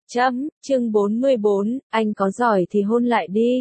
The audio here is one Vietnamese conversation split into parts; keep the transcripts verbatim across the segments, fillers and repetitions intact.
Chấm, chương bốn mươi bốn, anh có giỏi thì hôn lại đi.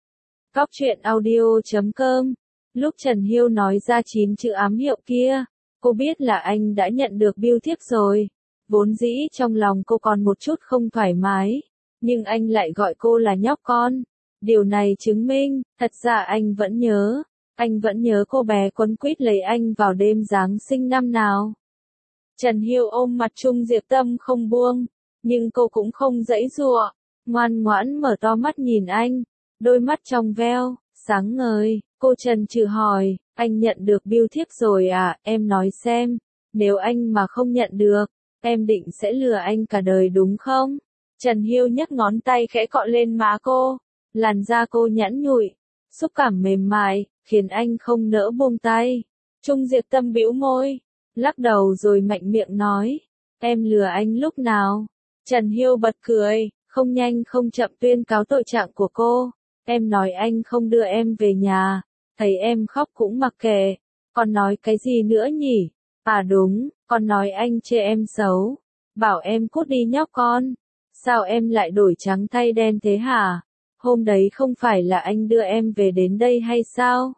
Cóc truyện audio chấm com. Lúc Trần Hiêu nói ra chín chữ ám hiệu kia, cô biết là anh đã nhận được bưu thiếp rồi. Vốn dĩ trong lòng cô còn một chút không thoải mái, nhưng anh lại gọi cô là nhóc con. Điều này chứng minh, thật ra anh vẫn nhớ, anh vẫn nhớ cô bé quấn quýt lấy anh vào đêm Giáng sinh năm nào. Trần Hiêu ôm mặt Trung Diệp Tâm không buông, nhưng cô cũng không giãy giụa, ngoan ngoãn mở to mắt nhìn anh, đôi mắt trong veo, sáng ngời. Cô Trần trừ hỏi, anh nhận được bưu thiếp rồi à, em nói xem, nếu anh mà không nhận được, em định sẽ lừa anh cả đời đúng không? Trần Hiêu nhấc ngón tay khẽ cọ lên má cô, làn da cô nhẵn nhụi, xúc cảm mềm mại, khiến anh không nỡ buông tay. Trung Diệp Tâm bĩu môi, lắc đầu rồi mạnh miệng nói, em lừa anh lúc nào? Trần Hiêu bật cười, không nhanh không chậm tuyên cáo tội trạng của cô. Em nói anh không đưa em về nhà, thấy em khóc cũng mặc kệ. Còn nói cái gì nữa nhỉ? À đúng, còn nói anh chê em xấu, bảo em cút đi nhóc con. Sao em lại đổi trắng thay đen thế hả? Hôm đấy không phải là anh đưa em về đến đây hay sao?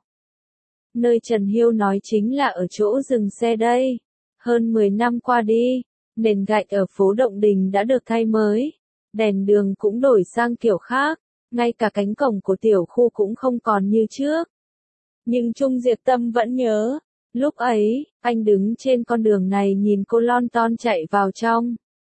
Nơi Trần Hiêu nói chính là ở chỗ dừng xe đây. Hơn mười năm qua đi, nền gạch ở phố Động Đình đã được thay mới, đèn đường cũng đổi sang kiểu khác, ngay cả cánh cổng của tiểu khu cũng không còn như trước. Nhưng Trung Diệp Tâm vẫn nhớ, lúc ấy, anh đứng trên con đường này nhìn cô lon ton chạy vào trong.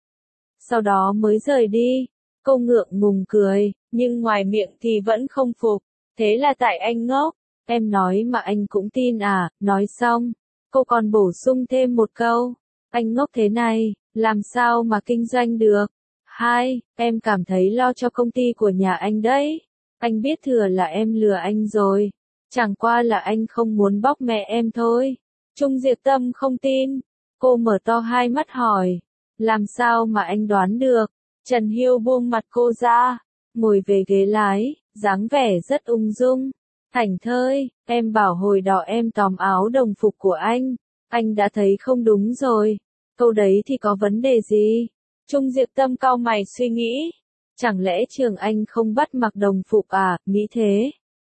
Sau đó mới rời đi, cô ngượng ngùng cười, nhưng ngoài miệng thì vẫn không phục, thế là tại anh ngốc, em nói mà anh cũng tin à, nói xong, cô còn bổ sung thêm một câu, anh ngốc thế này, làm sao mà kinh doanh được. Hai, em cảm thấy lo cho công ty của nhà anh đấy. Anh biết thừa là em lừa anh rồi. Chẳng qua là anh không muốn bóc mẹ em thôi. Trung Diệp Tâm không tin. Cô mở to hai mắt hỏi. Làm sao mà anh đoán được? Trần Hiêu buông mặt cô ra, ngồi về ghế lái, dáng vẻ rất ung dung. Thảnh thơi, em bảo hồi đó em tóm áo đồng phục của anh. Anh đã thấy không đúng rồi. Câu đấy thì có vấn đề gì? Trung Diệp Tâm cau mày suy nghĩ. Chẳng lẽ trường anh không bắt mặc đồng phục à, nghĩ thế?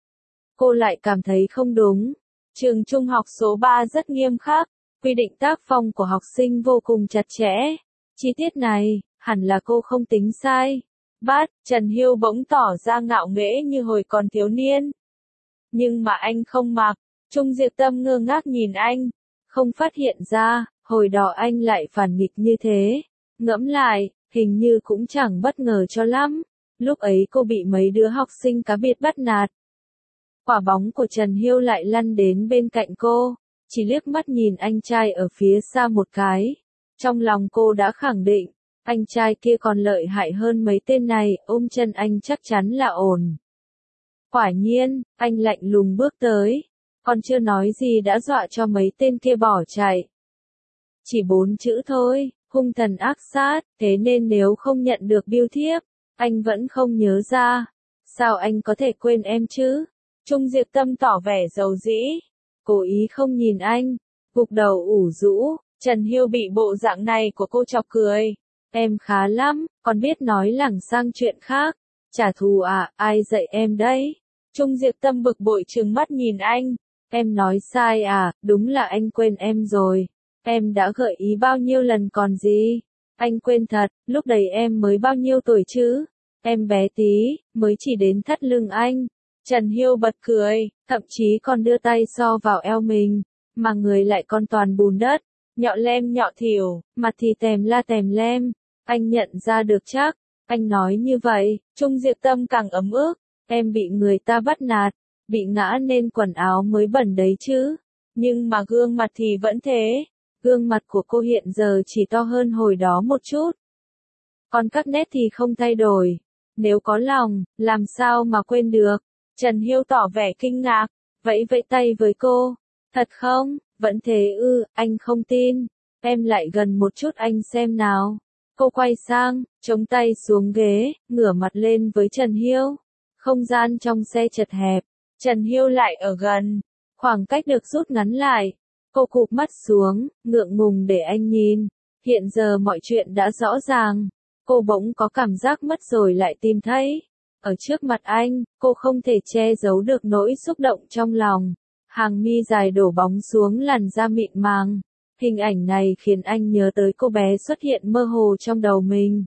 Cô lại cảm thấy không đúng. Trường trung học số ba rất nghiêm khắc, quy định tác phong của học sinh vô cùng chặt chẽ. Chi tiết này, hẳn là cô không tính sai. Bát, Trần Hiêu bỗng tỏ ra ngạo nghễ như hồi còn thiếu niên. Nhưng mà anh không mặc. Trung Diệp Tâm ngơ ngác nhìn anh, không phát hiện ra, hồi đó anh lại phản nghịch như thế. Ngẫm lại, hình như cũng chẳng bất ngờ cho lắm. Lúc ấy cô bị mấy đứa học sinh cá biệt bắt nạt. Quả bóng của Trần Hiêu lại lăn đến bên cạnh cô, chỉ liếc mắt nhìn anh trai ở phía xa một cái. Trong lòng cô đã khẳng định, anh trai kia còn lợi hại hơn mấy tên này, ôm chân anh chắc chắn là ổn. Quả nhiên, anh lạnh lùng bước tới, còn chưa nói gì đã dọa cho mấy tên kia bỏ chạy. Chỉ bốn chữ thôi. Hung thần ác sát, thế nên nếu không nhận được bưu thiếp, anh vẫn không nhớ ra. Sao anh có thể quên em chứ? Trung Diệp Tâm tỏ vẻ dầu dĩ, cố ý không nhìn anh, gục đầu ủ rũ. Trần Hiêu bị bộ dạng này của cô chọc cười. Em khá lắm, còn biết nói lảng sang chuyện khác. Trả thù à, ai dạy em đấy? Trung Diệp Tâm bực bội trừng mắt nhìn anh. Em nói sai à, đúng là anh quên em rồi. Em đã gợi ý bao nhiêu lần còn gì? Anh quên thật, lúc đấy em mới bao nhiêu tuổi chứ? Em bé tí, mới chỉ đến thắt lưng anh. Trần Hiêu bật cười, thậm chí còn đưa tay so vào eo mình, mà người lại còn toàn bùn đất, nhọ lem nhọ thỉu, mặt thì tèm la tèm lem. Anh nhận ra được chắc, anh nói như vậy, Trung Diệp Tâm càng ấm ức, em bị người ta bắt nạt, bị ngã nên quần áo mới bẩn đấy chứ. Nhưng mà gương mặt thì vẫn thế. Gương mặt của cô hiện giờ chỉ to hơn hồi đó một chút. Còn các nét thì không thay đổi. Nếu có lòng, làm sao mà quên được? Trần Hiêu tỏ vẻ kinh ngạc, vẫy vẫy tay với cô. Thật không? Vẫn thế ư, anh không tin. Em lại gần một chút anh xem nào. Cô quay sang, chống tay xuống ghế, ngửa mặt lên với Trần Hiêu. Không gian trong xe chật hẹp. Trần Hiêu lại ở gần. Khoảng cách được rút ngắn lại. Cô cụp mắt xuống, ngượng ngùng để anh nhìn. Hiện giờ mọi chuyện đã rõ ràng. Cô bỗng có cảm giác mất rồi lại tìm thấy. Ở trước mặt anh, cô không thể che giấu được nỗi xúc động trong lòng. Hàng mi dài đổ bóng xuống làn da mịn màng. Hình ảnh này khiến anh nhớ tới cô bé xuất hiện mơ hồ trong đầu mình.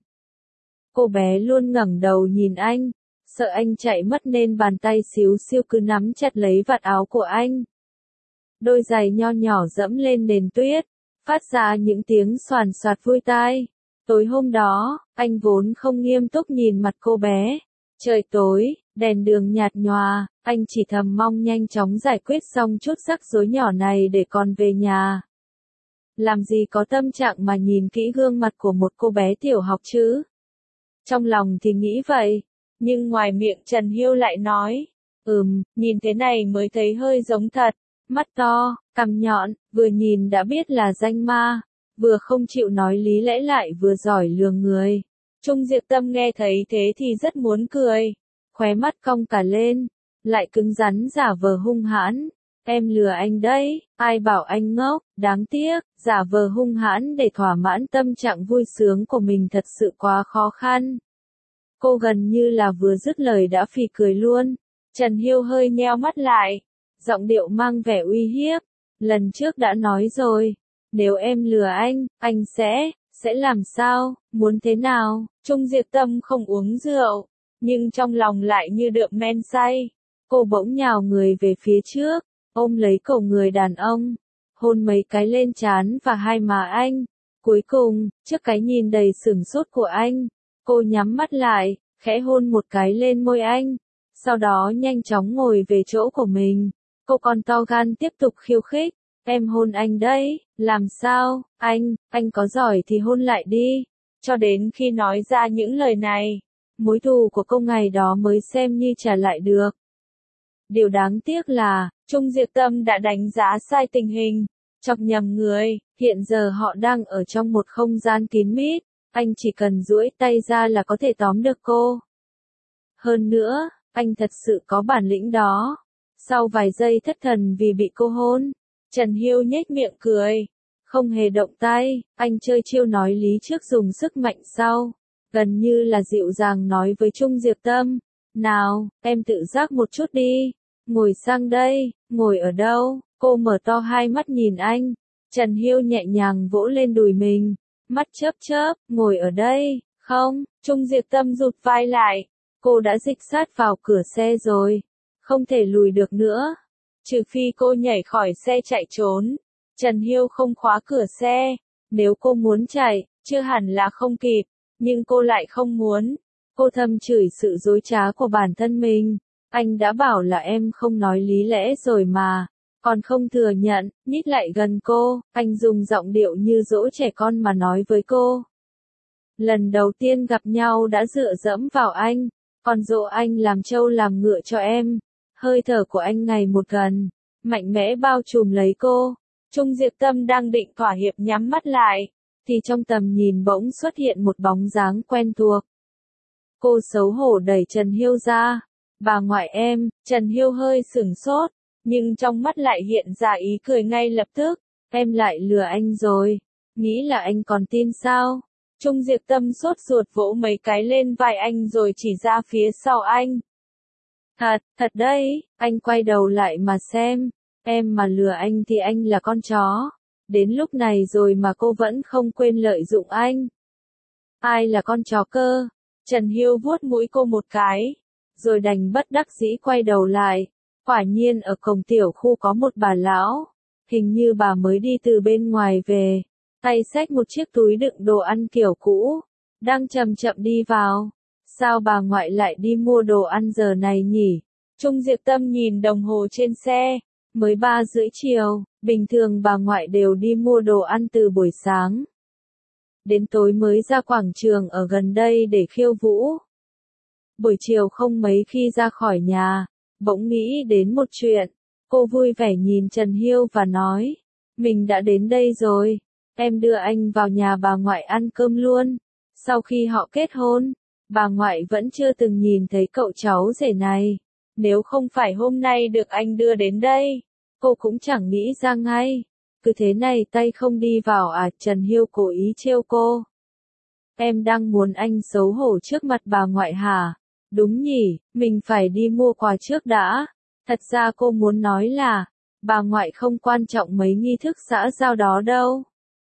Cô bé luôn ngẩng đầu nhìn anh, sợ anh chạy mất nên bàn tay xíu xiu cứ nắm chặt lấy vạt áo của anh. Đôi giày nho nhỏ dẫm lên nền tuyết, phát ra những tiếng xoàn xoạt vui tai. Tối hôm đó, anh vốn không nghiêm túc nhìn mặt cô bé. Trời tối, đèn đường nhạt nhòa, anh chỉ thầm mong nhanh chóng giải quyết xong chút rắc rối nhỏ này để còn về nhà. Làm gì có tâm trạng mà nhìn kỹ gương mặt của một cô bé tiểu học chứ? Trong lòng thì nghĩ vậy, nhưng ngoài miệng Trần Hiêu lại nói, ừm, nhìn thế này mới thấy hơi giống thật, mắt to, cằm nhọn, vừa nhìn đã biết là danh ma, vừa không chịu nói lý lẽ lại vừa giỏi lừa người. Trung Diệp Tâm nghe thấy thế thì rất muốn cười, khóe mắt cong cả lên, lại cứng rắn giả vờ hung hãn. Em lừa anh đấy, ai bảo anh ngốc, đáng tiếc, giả vờ hung hãn để thỏa mãn tâm trạng vui sướng của mình thật sự quá khó khăn. Cô gần như là vừa dứt lời đã phì cười luôn. Trần Hiêu hơi nheo mắt lại, giọng điệu mang vẻ uy hiếp. Lần trước đã nói rồi, nếu em lừa anh, anh sẽ, sẽ làm sao, muốn thế nào? Trung Diệp Tâm không uống rượu, nhưng trong lòng lại như đượm men say. Cô bỗng nhào người về phía trước, ôm lấy cổ người đàn ông, hôn mấy cái lên trán và hai má anh. Cuối cùng, trước cái nhìn đầy sửng sốt của anh, cô nhắm mắt lại, khẽ hôn một cái lên môi anh, sau đó nhanh chóng ngồi về chỗ của mình. Cô còn to gan tiếp tục khiêu khích, em hôn anh đấy, làm sao, anh, anh có giỏi thì hôn lại đi. Cho đến khi nói ra những lời này, mối thù của cô ngày đó mới xem như trả lại được. Điều đáng tiếc là, Trung Diệp Tâm đã đánh giá sai tình hình, chọc nhầm người, hiện giờ họ đang ở trong một không gian kín mít, anh chỉ cần duỗi tay ra là có thể tóm được cô. Hơn nữa, anh thật sự có bản lĩnh đó. Sau vài giây thất thần vì bị cô hôn, Trần Hiêu nhếch miệng cười, không hề động tay, anh chơi chiêu nói lý trước dùng sức mạnh sau, gần như là dịu dàng nói với Trung Diệp Tâm, nào, em tự giác một chút đi, ngồi sang đây, ngồi ở đâu? Cô mở to hai mắt nhìn anh, Trần Hiêu nhẹ nhàng vỗ lên đùi mình, mắt chớp chớp, ngồi ở đây, không, Trung Diệp Tâm rụt vai lại, cô đã dịch sát vào cửa xe rồi, không thể lùi được nữa, trừ phi cô nhảy khỏi xe chạy trốn. Trần Hiêu không khóa cửa xe, nếu cô muốn chạy, chưa hẳn là không kịp, nhưng cô lại không muốn. Cô thầm chửi sự dối trá của bản thân mình, anh đã bảo là em không nói lý lẽ rồi mà, còn không thừa nhận, nhích lại gần cô, anh dùng giọng điệu như dỗ trẻ con mà nói với cô. Lần đầu tiên gặp nhau đã dựa dẫm vào anh, còn dỗ anh làm trâu làm ngựa cho em. Hơi thở của anh ngày một gần, mạnh mẽ bao trùm lấy cô. Trung Diệp Tâm đang định thỏa hiệp nhắm mắt lại, thì trong tầm nhìn bỗng xuất hiện một bóng dáng quen thuộc. Cô xấu hổ đẩy Trần Hiêu ra. Bà ngoại em, Trần Hiêu hơi sửng sốt, nhưng trong mắt lại hiện ra ý cười ngay lập tức. Em lại lừa anh rồi, nghĩ là anh còn tin sao? Trung Diệp Tâm sốt ruột vỗ mấy cái lên vai anh rồi chỉ ra phía sau anh. Thật, thật đấy, anh quay đầu lại mà xem, em mà lừa anh thì anh là con chó. Đến lúc này rồi mà cô vẫn không quên lợi dụng anh. Ai là con chó cơ? Trần Hiêu vuốt mũi cô một cái, rồi đành bất đắc dĩ quay đầu lại. Quả nhiên ở cổng tiểu khu có một bà lão, hình như bà mới đi từ bên ngoài về, tay xách một chiếc túi đựng đồ ăn kiểu cũ, đang chậm chậm đi vào. Sao bà ngoại lại đi mua đồ ăn giờ này nhỉ? Trung Diệp Tâm nhìn đồng hồ trên xe, mới ba rưỡi chiều, bình thường bà ngoại đều đi mua đồ ăn từ buổi sáng. Đến tối mới ra quảng trường ở gần đây để khiêu vũ. Buổi chiều không mấy khi ra khỏi nhà, bỗng nghĩ đến một chuyện. Cô vui vẻ nhìn Trần Hiêu và nói, mình đã đến đây rồi, em đưa anh vào nhà bà ngoại ăn cơm luôn. Sau khi họ kết hôn, bà ngoại vẫn chưa từng nhìn thấy cậu cháu rể này. Nếu không phải hôm nay được anh đưa đến đây, cô cũng chẳng nghĩ ra ngay. Cứ thế này tay không đi vào à? Trần Hiêu cố ý trêu cô. Em đang muốn anh xấu hổ trước mặt bà ngoại hả? Đúng nhỉ, mình phải đi mua quà trước đã. Thật ra cô muốn nói là, bà ngoại không quan trọng mấy nghi thức xã giao đó đâu.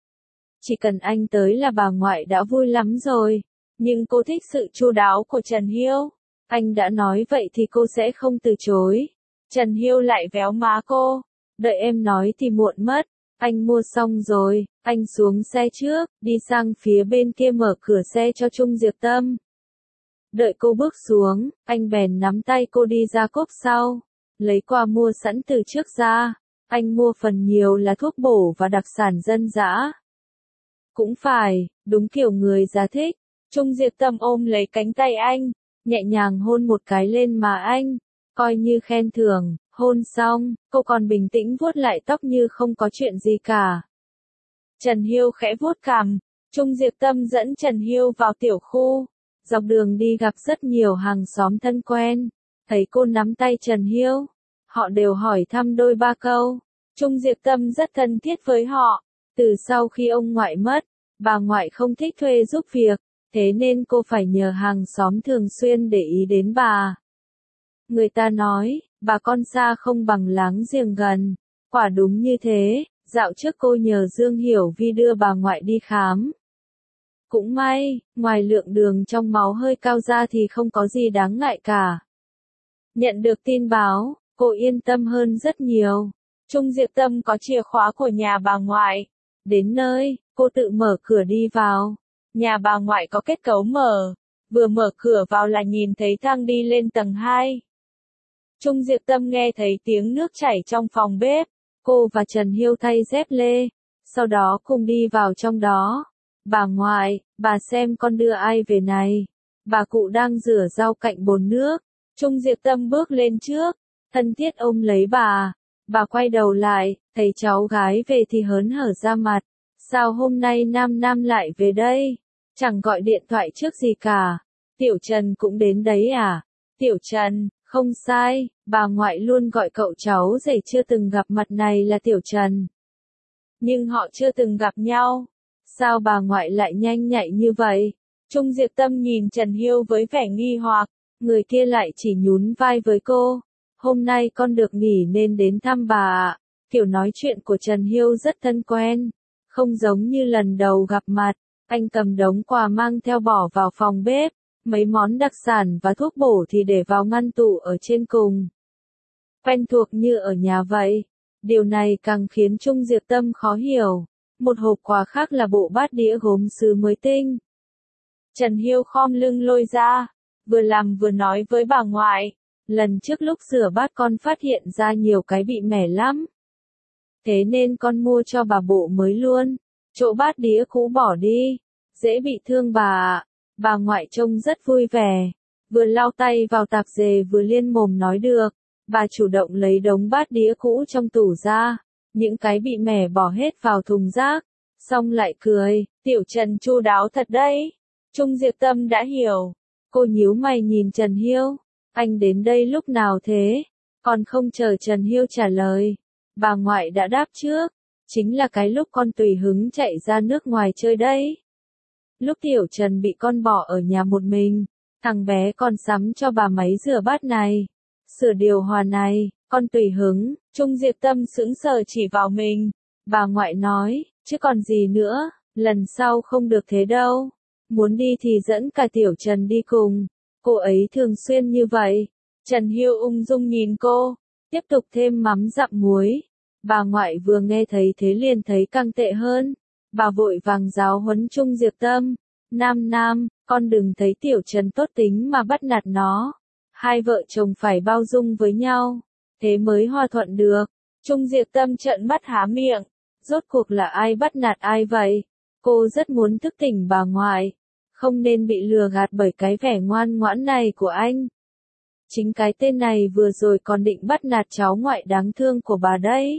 Chỉ cần anh tới là bà ngoại đã vui lắm rồi. Nhưng cô thích sự chu đáo của Trần Hiêu. Anh đã nói vậy thì cô sẽ không từ chối. Trần Hiêu lại véo má cô. Đợi em nói thì muộn mất. Anh mua xong rồi, anh xuống xe trước, đi sang phía bên kia mở cửa xe cho Trung Diệp Tâm. Đợi cô bước xuống, anh bèn nắm tay cô đi ra cốp sau. Lấy quà mua sẵn từ trước ra. Anh mua phần nhiều là thuốc bổ và đặc sản dân dã. Cũng phải, đúng kiểu người già thích. Trung Diệp Tâm ôm lấy cánh tay anh, nhẹ nhàng hôn một cái lên má anh, coi như khen thưởng. Hôn xong, cô còn bình tĩnh vuốt lại tóc như không có chuyện gì cả. Trần Hiêu khẽ vuốt cằm, Trung Diệp Tâm dẫn Trần Hiêu vào tiểu khu. Dọc đường đi gặp rất nhiều hàng xóm thân quen. Thấy cô nắm tay Trần Hiêu, họ đều hỏi thăm đôi ba câu. Trung Diệp Tâm rất thân thiết với họ. Từ sau khi ông ngoại mất, bà ngoại không thích thuê giúp việc, thế nên cô phải nhờ hàng xóm thường xuyên để ý đến bà. Người ta nói, bà con xa không bằng láng giềng gần. Quả đúng như thế, dạo trước cô nhờ Dương Hiểu Vi đưa bà ngoại đi khám. Cũng may, ngoài lượng đường trong máu hơi cao ra thì không có gì đáng ngại cả. Nhận được tin báo, cô yên tâm hơn rất nhiều. Trung Diệp Tâm có chìa khóa của nhà bà ngoại. Đến nơi, cô tự mở cửa đi vào. Nhà bà ngoại có kết cấu mở. Vừa mở cửa vào là nhìn thấy thang đi lên tầng hai. Trung Diệp Tâm nghe thấy tiếng nước chảy trong phòng bếp. Cô và Trần Hiêu thay dép lê. Sau đó cùng đi vào trong đó. Bà ngoại, bà xem con đưa ai về này. Bà cụ đang rửa rau cạnh bồn nước. Trung Diệp Tâm bước lên trước. Thân thiết ôm lấy bà. Bà quay đầu lại, thấy cháu gái về thì hớn hở ra mặt. Sao hôm nay Nam Nam lại về đây? Chẳng gọi điện thoại trước gì cả. Tiểu Trần cũng đến đấy à? Tiểu Trần, không sai, bà ngoại luôn gọi cậu cháu rể chưa từng gặp mặt này là Tiểu Trần. Nhưng họ chưa từng gặp nhau. Sao bà ngoại lại nhanh nhạy như vậy? Trung Diệp Tâm nhìn Trần Hiêu với vẻ nghi hoặc, người kia lại chỉ nhún vai với cô. Hôm nay con được nghỉ nên đến thăm bà ạ. Kiểu nói chuyện của Trần Hiêu rất thân quen. Không giống như lần đầu gặp mặt. Anh cầm đống quà mang theo bỏ vào phòng bếp. Mấy món đặc sản và thuốc bổ thì để vào ngăn tủ ở trên cùng. Quen thuộc như ở nhà vậy. Điều này càng khiến Trung Diệp Tâm khó hiểu. Một hộp quà khác là bộ bát đĩa gốm sứ mới tinh. Trần Hiêu khom lưng lôi ra. Vừa làm vừa nói với bà ngoại. Lần trước lúc rửa bát con phát hiện ra nhiều cái bị mẻ lắm. Thế nên con mua cho bà bộ mới luôn. Chỗ bát đĩa cũ bỏ đi. Dễ bị thương bà ạ. Bà ngoại trông rất vui vẻ. Vừa lau tay vào tạp dề vừa liên mồm nói được. Bà chủ động lấy đống bát đĩa cũ trong tủ ra. Những cái bị mẻ bỏ hết vào thùng rác. Xong lại cười. Tiểu Trần chu đáo thật đấy. Trung Diệp Tâm đã hiểu. Cô nhíu mày nhìn Trần Hiêu. Anh đến đây lúc nào thế? Còn không chờ Trần Hiêu trả lời. Bà ngoại đã đáp trước. Chính là cái lúc con tùy hứng chạy ra nước ngoài chơi đấy. Lúc Tiểu Trần bị con bỏ ở nhà một mình, thằng bé còn sắm cho bà máy rửa bát này, sửa điều hòa này, con tùy hứng. Trung Diệp Tâm sững sờ chỉ vào mình. Bà ngoại nói, chứ còn gì nữa, lần sau không được thế đâu. Muốn đi thì dẫn cả Tiểu Trần đi cùng. Cô ấy thường xuyên như vậy. Trần Hiêu ung dung nhìn cô, tiếp tục thêm mắm dặm muối. Bà ngoại vừa nghe thấy thế liền thấy càng tệ hơn. Bà vội vàng giáo huấn Trung Diệp Tâm. Nam Nam, con đừng thấy Tiểu Trần tốt tính mà bắt nạt nó. Hai vợ chồng phải bao dung với nhau. Thế mới hòa thuận được. Trung Diệp Tâm trợn mắt há miệng. Rốt cuộc là ai bắt nạt ai vậy? Cô rất muốn thức tỉnh bà ngoại. Không nên bị lừa gạt bởi cái vẻ ngoan ngoãn này của anh. Chính cái tên này vừa rồi còn định bắt nạt cháu ngoại đáng thương của bà đấy.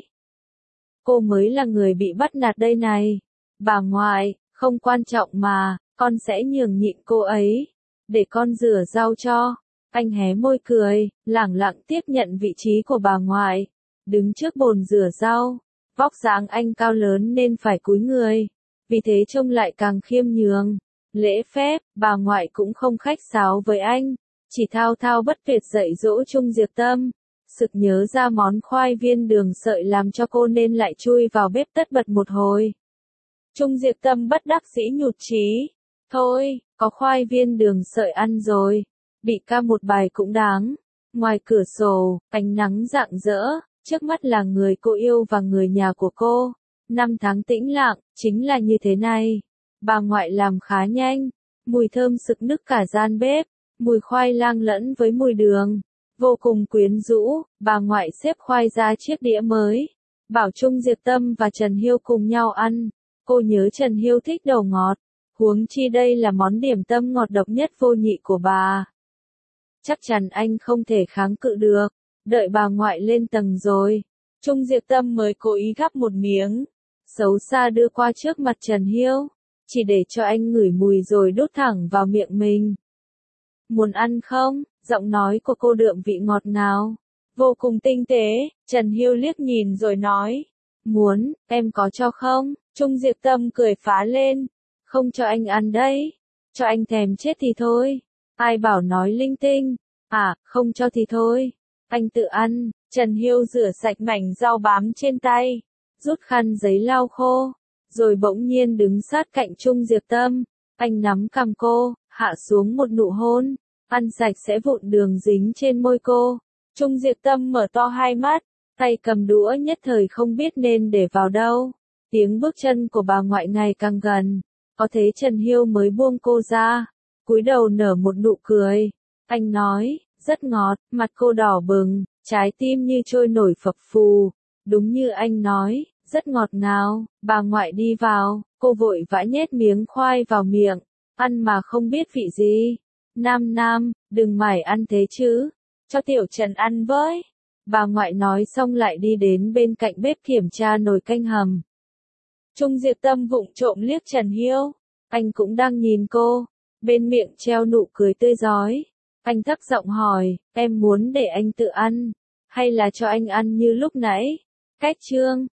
Cô mới là người bị bắt nạt đây này. Bà ngoại, không quan trọng mà, con sẽ nhường nhịn cô ấy. Để con rửa rau cho. Anh hé môi cười, lẳng lặng tiếp nhận vị trí của bà ngoại. Đứng trước bồn rửa rau. Vóc dáng anh cao lớn nên phải cúi người. Vì thế trông lại càng khiêm nhường. Lễ phép, bà ngoại cũng không khách sáo với anh, chỉ thao thao bất tuyệt dạy dỗ Trung Diệp Tâm. Sực nhớ ra món khoai viên đường sợi làm cho cô nên lại chui vào bếp tất bật một hồi. Trung Diệp Tâm bất đắc dĩ nhụt chí. Thôi, có khoai viên đường sợi ăn rồi. Bị ca một bài cũng đáng. Ngoài cửa sổ, ánh nắng rạng rỡ, trước mắt là người cô yêu và người nhà của cô. Năm tháng tĩnh lặng, chính là như thế này. Bà ngoại làm khá nhanh. Mùi thơm sực nức cả gian bếp. Mùi khoai lang lẫn với mùi đường. Vô cùng quyến rũ, bà ngoại xếp khoai ra chiếc đĩa mới. Bảo Trung Diệp Tâm và Trần Hiêu cùng nhau ăn. Cô nhớ Trần Hiêu thích đồ ngọt. Huống chi đây là món điểm tâm ngọt độc nhất vô nhị của bà. Chắc chắn anh không thể kháng cự được. Đợi bà ngoại lên tầng rồi. Trung Diệp Tâm mới cố ý gắp một miếng. Xấu xa đưa qua trước mặt Trần Hiêu. Chỉ để cho anh ngửi mùi rồi đút thẳng vào miệng mình. Muốn ăn không? Giọng nói của cô đượm vị ngọt ngào. Vô cùng tinh tế, Trần Hiêu liếc nhìn rồi nói. Muốn, em có cho không? Trung Diệp Tâm cười phá lên. Không cho anh ăn đấy. Cho anh thèm chết thì thôi. Ai bảo nói linh tinh. À, không cho thì thôi. Anh tự ăn. Trần Hiêu rửa sạch mảnh rau bám trên tay. Rút khăn giấy lau khô. Rồi bỗng nhiên đứng sát cạnh Trung Diệp Tâm. Anh nắm cằm cô, hạ xuống một nụ hôn. Ăn sạch sẽ vụn đường dính trên môi cô. Trung Diệp Tâm mở to hai mắt. Tay cầm đũa nhất thời không biết nên để vào đâu. Tiếng bước chân của bà ngoại ngày càng gần. Có thế Trần Hiêu mới buông cô ra. Cúi đầu nở một nụ cười. Anh nói, rất ngọt, mặt cô đỏ bừng, trái tim như trôi nổi phập phù. Đúng như anh nói, rất ngọt ngào. Bà ngoại đi vào, cô vội vã nhét miếng khoai vào miệng. Ăn mà không biết vị gì. Nam Nam, đừng mải ăn thế chứ. Cho Tiểu Trần ăn với. Bà ngoại nói xong lại đi đến bên cạnh bếp kiểm tra nồi canh hầm. Trung Diệp Tâm vụng trộm liếc Trần Hiêu. Anh cũng đang nhìn cô. Bên miệng treo nụ cười tươi rói. Anh thấp giọng hỏi, em muốn để anh tự ăn, hay là cho anh ăn như lúc nãy? Cách chương